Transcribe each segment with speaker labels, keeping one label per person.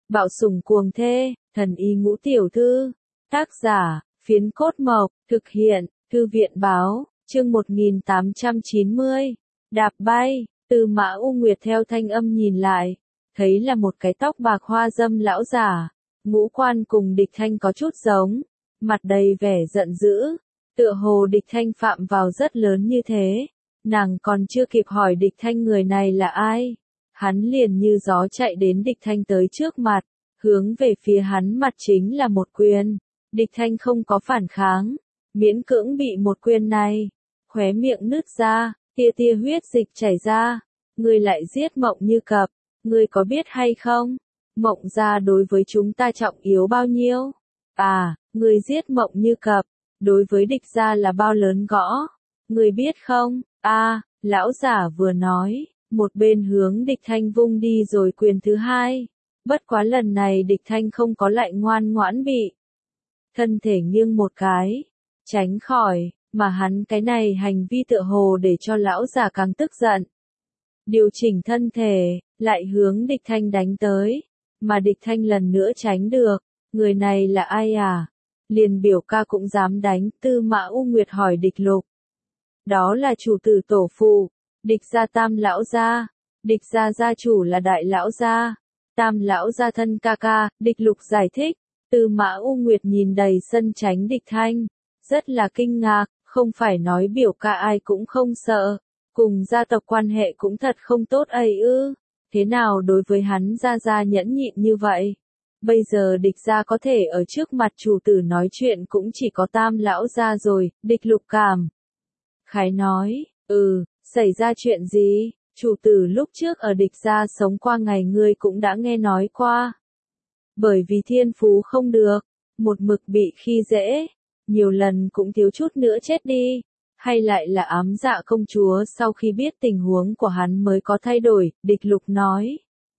Speaker 1: Bạo sủng cuồng thê, thần y ngũ tiểu thư. Tác giả, Phiến Cốt Mộc, thực hiện, Thư viện Báo, chương 1890. Đạp bay, Tư Mã U Nguyệt theo thanh âm nhìn lại, thấy là một cái tóc bạc hoa dâm lão giả, ngũ quan cùng Địch Thanh có chút giống, mặt đầy vẻ giận dữ, tựa hồ Địch Thanh phạm vào rất lớn như thế. Nàng còn chưa kịp hỏi Địch Thanh người này là ai, hắn liền như gió chạy đến Địch Thanh tới trước mặt, hướng về phía hắn mặt chính là một quyền. Địch Thanh không có phản kháng, miễn cưỡng bị một quyền này, khóe miệng nứt ra, tia tia huyết dịch chảy ra. Ngươi lại giết Mộng Như Cập, ngươi có biết hay không? Mộng gia đối với chúng ta trọng yếu bao nhiêu? À, ngươi giết Mộng Như Cập, đối với Địch gia là bao lớn gõ? Ngươi biết không? À, lão giả vừa nói, một bên hướng Địch Thanh vung đi rồi quyền thứ hai. Bất quá lần này Địch Thanh không có lại ngoan ngoãn bị. Thân thể nghiêng một cái, tránh khỏi, mà hắn cái này hành vi tựa hồ để cho lão già càng tức giận. Điều chỉnh thân thể, lại hướng Địch Thanh đánh tới, mà Địch Thanh lần nữa tránh được. Người này là ai à? Liền biểu ca cũng dám đánh. Tư Mã U Nguyệt hỏi Địch Lục. Đó là chủ tử tổ phụ, Địch gia Tam lão gia. Địch gia gia chủ là Đại lão gia, Tam lão gia thân ca ca. Địch Lục giải thích. Tư Mã U Nguyệt nhìn đầy sân tránh Địch Thanh, rất là kinh ngạc, không phải nói biểu ca ai cũng không sợ, cùng gia tộc quan hệ cũng thật không tốt ấy ư? Thế nào đối với hắn gia nhẫn nhịn như vậy? Bây giờ Địch gia có thể ở trước mặt chủ tử nói chuyện cũng chỉ có Tam lão gia rồi. Địch Lục cảm khái nói, xảy ra chuyện gì? Chủ tử lúc trước ở Địch gia sống qua ngày ngươi cũng đã nghe nói qua. Bởi vì thiên phú không được, một mực bị khi dễ, nhiều lần cũng thiếu chút nữa chết đi, hay lại là ám dạ công chúa sau khi biết tình huống của hắn mới có thay đổi. Địch Lục nói.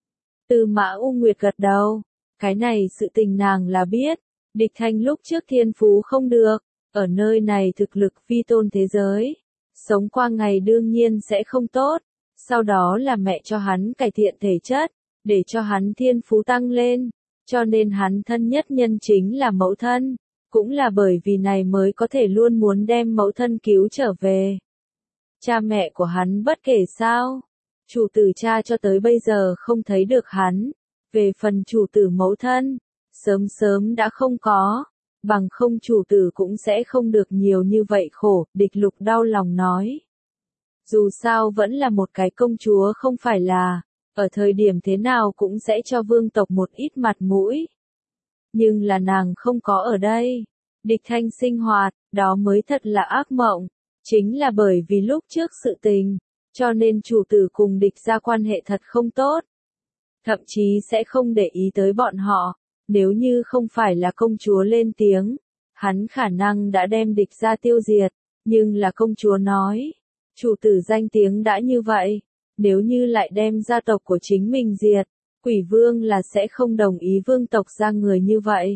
Speaker 1: Tư Mã U Nguyệt gật đầu, cái này sự tình nàng là biết. Địch Thanh lúc trước thiên phú không được, ở nơi này thực lực vi tôn thế giới, sống qua ngày đương nhiên sẽ không tốt, sau đó là mẹ cho hắn cải thiện thể chất, để cho hắn thiên phú tăng lên. Cho nên hắn thân nhất nhân chính là mẫu thân, cũng là bởi vì này mới có thể luôn muốn đem mẫu thân cứu trở về. Cha mẹ của hắn bất kể sao, chủ tử cha cho tới bây giờ không thấy được hắn, về phần chủ tử mẫu thân, sớm sớm đã không có, bằng không chủ tử cũng sẽ không được nhiều như vậy khổ. Địch Lục đau lòng nói. Dù sao vẫn là một cái công chúa không phải là. Ở thời điểm thế nào cũng sẽ cho vương tộc một ít mặt mũi. Nhưng là nàng không có ở đây. Địch Thanh sinh hoạt, đó mới thật là ác mộng. Chính là bởi vì lúc trước sự tình, cho nên chủ tử cùng Địch gia quan hệ thật không tốt. Thậm chí sẽ không để ý tới bọn họ. Nếu như không phải là công chúa lên tiếng, hắn khả năng đã đem Địch gia tiêu diệt. Nhưng là công chúa nói, chủ tử danh tiếng đã như vậy. Nếu như lại đem gia tộc của chính mình diệt, Quỷ Vương là sẽ không đồng ý vương tộc ra người như vậy.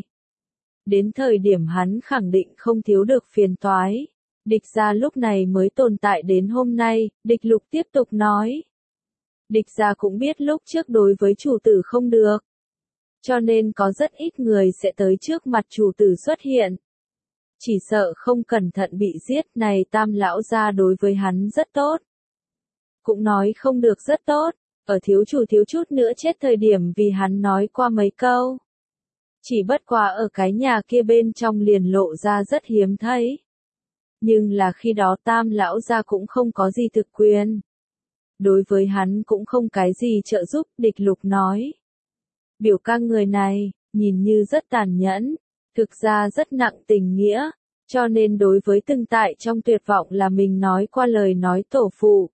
Speaker 1: Đến thời điểm hắn khẳng định không thiếu được phiền toái. Địch gia lúc này mới tồn tại đến hôm nay. Địch Lục tiếp tục nói. Địch gia cũng biết lúc trước đối với chủ tử không được. Cho nên có rất ít người sẽ tới trước mặt chủ tử xuất hiện. Chỉ sợ không cẩn thận bị giết. Này Tam lão gia đối với hắn rất tốt. Cũng nói không được rất tốt, ở thiếu chủ thiếu chút nữa chết thời điểm vì hắn nói qua mấy câu. Chỉ bất quá ở cái nhà kia bên trong liền lộ ra rất hiếm thấy. Nhưng là khi đó Tam lão gia cũng không có gì thực quyền. Đối với hắn cũng không cái gì trợ giúp. Địch Lục nói. Biểu ca người này, nhìn như rất tàn nhẫn, thực ra rất nặng tình nghĩa, cho nên đối với từng tại trong tuyệt vọng là mình nói qua lời nói tổ phụ.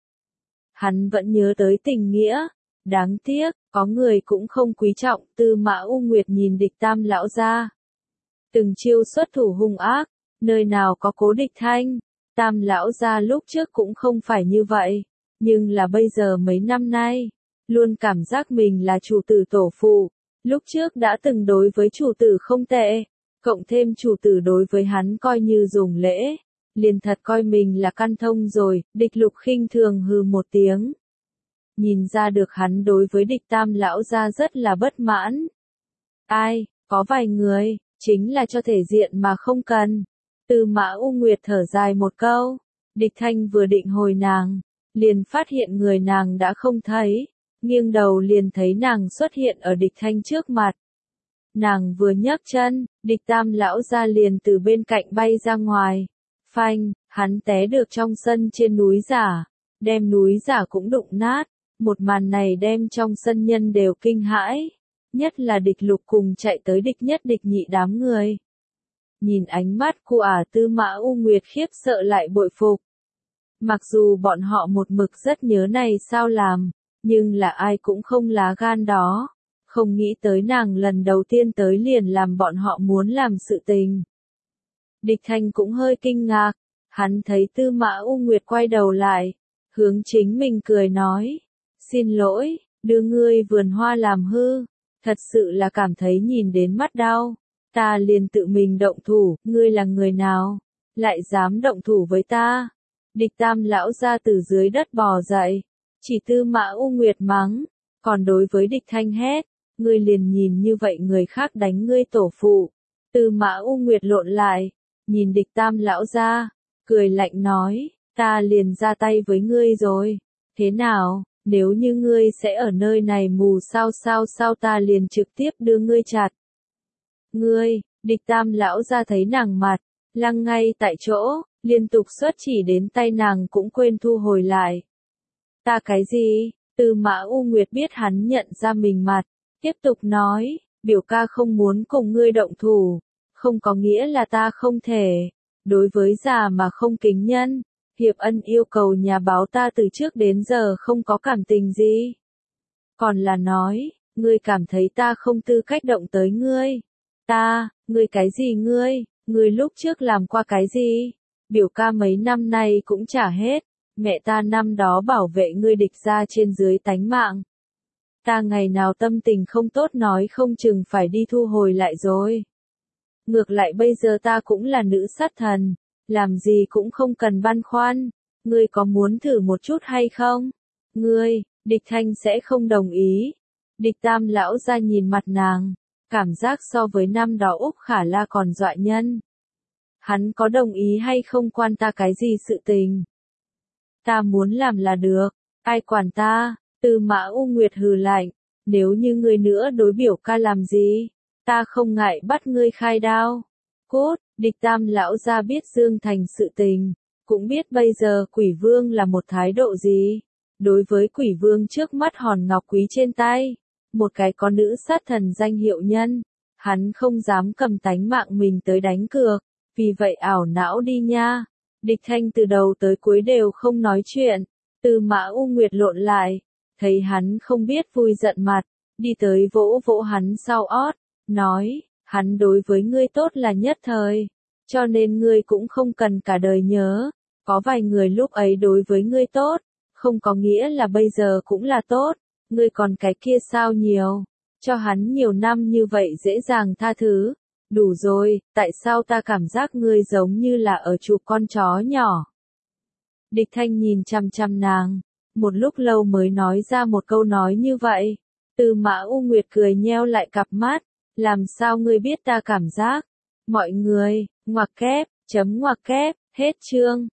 Speaker 1: Hắn vẫn nhớ tới tình nghĩa, đáng tiếc, có người cũng không quý trọng. Tư Mã U Nguyệt nhìn Địch Tam lão gia. Từng chiêu xuất thủ hung ác, nơi nào có cố Địch Thanh. Tam lão gia lúc trước cũng không phải như vậy, nhưng là bây giờ mấy năm nay, luôn cảm giác mình là chủ tử tổ phụ. Lúc trước đã từng đối với chủ tử không tệ, cộng thêm chủ tử đối với hắn coi như dùng lễ. Liền thật coi mình là căn thông rồi. Địch Lục khinh thường hừ một tiếng. Nhìn ra được hắn đối với Địch Tam lão gia rất là bất mãn. Ai, có vài người, chính là cho thể diện mà không cần. Tư Mã U Nguyệt thở dài một câu, Địch Thanh vừa định hồi nàng, liền phát hiện người nàng đã không thấy, nghiêng đầu liền thấy nàng xuất hiện ở Địch Thanh trước mặt. Nàng vừa nhấc chân, Địch Tam lão ra liền từ bên cạnh bay ra ngoài. Phanh, hắn té được trong sân trên núi giả, đem núi giả cũng đụng nát. Một màn này đem trong sân nhân đều kinh hãi, nhất là Địch Lục cùng chạy tới Địch Nhất Địch Nhị đám người. Nhìn ánh mắt của Tư Mã U Nguyệt khiếp sợ lại bội phục. Mặc dù bọn họ một mực rất nhớ này sao làm, nhưng là ai cũng không lá gan đó. Không nghĩ tới nàng lần đầu tiên tới liền làm bọn họ muốn làm sự tình. Địch Thanh cũng hơi kinh ngạc, hắn thấy Tư Mã U Nguyệt quay đầu lại, hướng chính mình cười nói, xin lỗi, đưa ngươi vườn hoa làm hư, thật sự là cảm thấy nhìn đến mắt đau, ta liền tự mình động thủ, ngươi là người nào, lại dám động thủ với ta. Địch Tam lão ra từ dưới đất bò dậy, chỉ Tư Mã U Nguyệt mắng, còn đối với Địch Thanh hét, ngươi liền nhìn như vậy người khác đánh ngươi tổ phụ. Tư Mã U Nguyệt lộn lại, nhìn Địch Tam lão ra, cười lạnh nói, ta liền ra tay với ngươi rồi, thế nào, nếu như ngươi sẽ ở nơi này mù sao ta liền trực tiếp đưa ngươi chặt. Ngươi, Địch Tam lão ra thấy nàng mặt, lăng ngay tại chỗ, liên tục xuất chỉ đến tay nàng cũng quên thu hồi lại. Ta cái gì? Tư Mã U Nguyệt biết hắn nhận ra mình mặt, tiếp tục nói, biểu ca không muốn cùng ngươi động thủ, không có nghĩa là ta không thể. Đối với già mà không kính nhân, Hiệp Ân yêu cầu nhà báo ta từ trước đến giờ không có cảm tình gì. Còn là nói, ngươi cảm thấy ta không tư cách động tới ngươi. Ngươi cái gì ngươi lúc trước làm qua cái gì? Biểu ca mấy năm nay cũng trả hết, mẹ ta năm đó bảo vệ ngươi Địch ra trên dưới tánh mạng. Ta ngày nào tâm tình không tốt nói không chừng phải đi thu hồi lại rồi. Ngược lại bây giờ ta cũng là nữ sát thần, làm gì cũng không cần băn khoăn, ngươi có muốn thử một chút hay không? Địch Thanh sẽ không đồng ý. Địch Tam lão ra nhìn mặt nàng, cảm giác so với năm đó Úc Khả La còn dọa nhân. Hắn có đồng ý hay không quan ta cái gì sự tình. Ta muốn làm là được, ai quản ta. Tư Mã U Nguyệt hừ lạnh, nếu như ngươi nữa đối biểu ca làm gì, ta không ngại bắt ngươi khai đao. Cốt, Địch Tam lão ra biết Dương Thành sự tình, cũng biết bây giờ Quỷ Vương là một thái độ gì. Đối với Quỷ Vương trước mắt hòn ngọc quý trên tay, một cái có nữ sát thần danh hiệu nhân, hắn không dám cầm tánh mạng mình tới đánh cược, vì vậy ảo não đi nha. Địch Thanh từ đầu tới cuối đều không nói chuyện, Tư Mã U Nguyệt lộn lại, thấy hắn không biết vui giận mặt, đi tới vỗ vỗ hắn sau ót, nói, hắn đối với ngươi tốt là nhất thời, cho nên ngươi cũng không cần cả đời nhớ, có vài người lúc ấy đối với ngươi tốt, không có nghĩa là bây giờ cũng là tốt, ngươi còn cái kia sao nhiều, cho hắn nhiều năm như vậy dễ dàng tha thứ, đủ rồi, tại sao ta cảm giác ngươi giống như là ở chụp con chó nhỏ. Địch Thanh nhìn chằm chằm nàng, một lúc lâu mới nói ra một câu nói như vậy. Tư Mã U Nguyệt cười nheo lại cặp mắt, làm sao ngươi biết ta cảm giác? Mọi người, ngoặc kép, hết chương.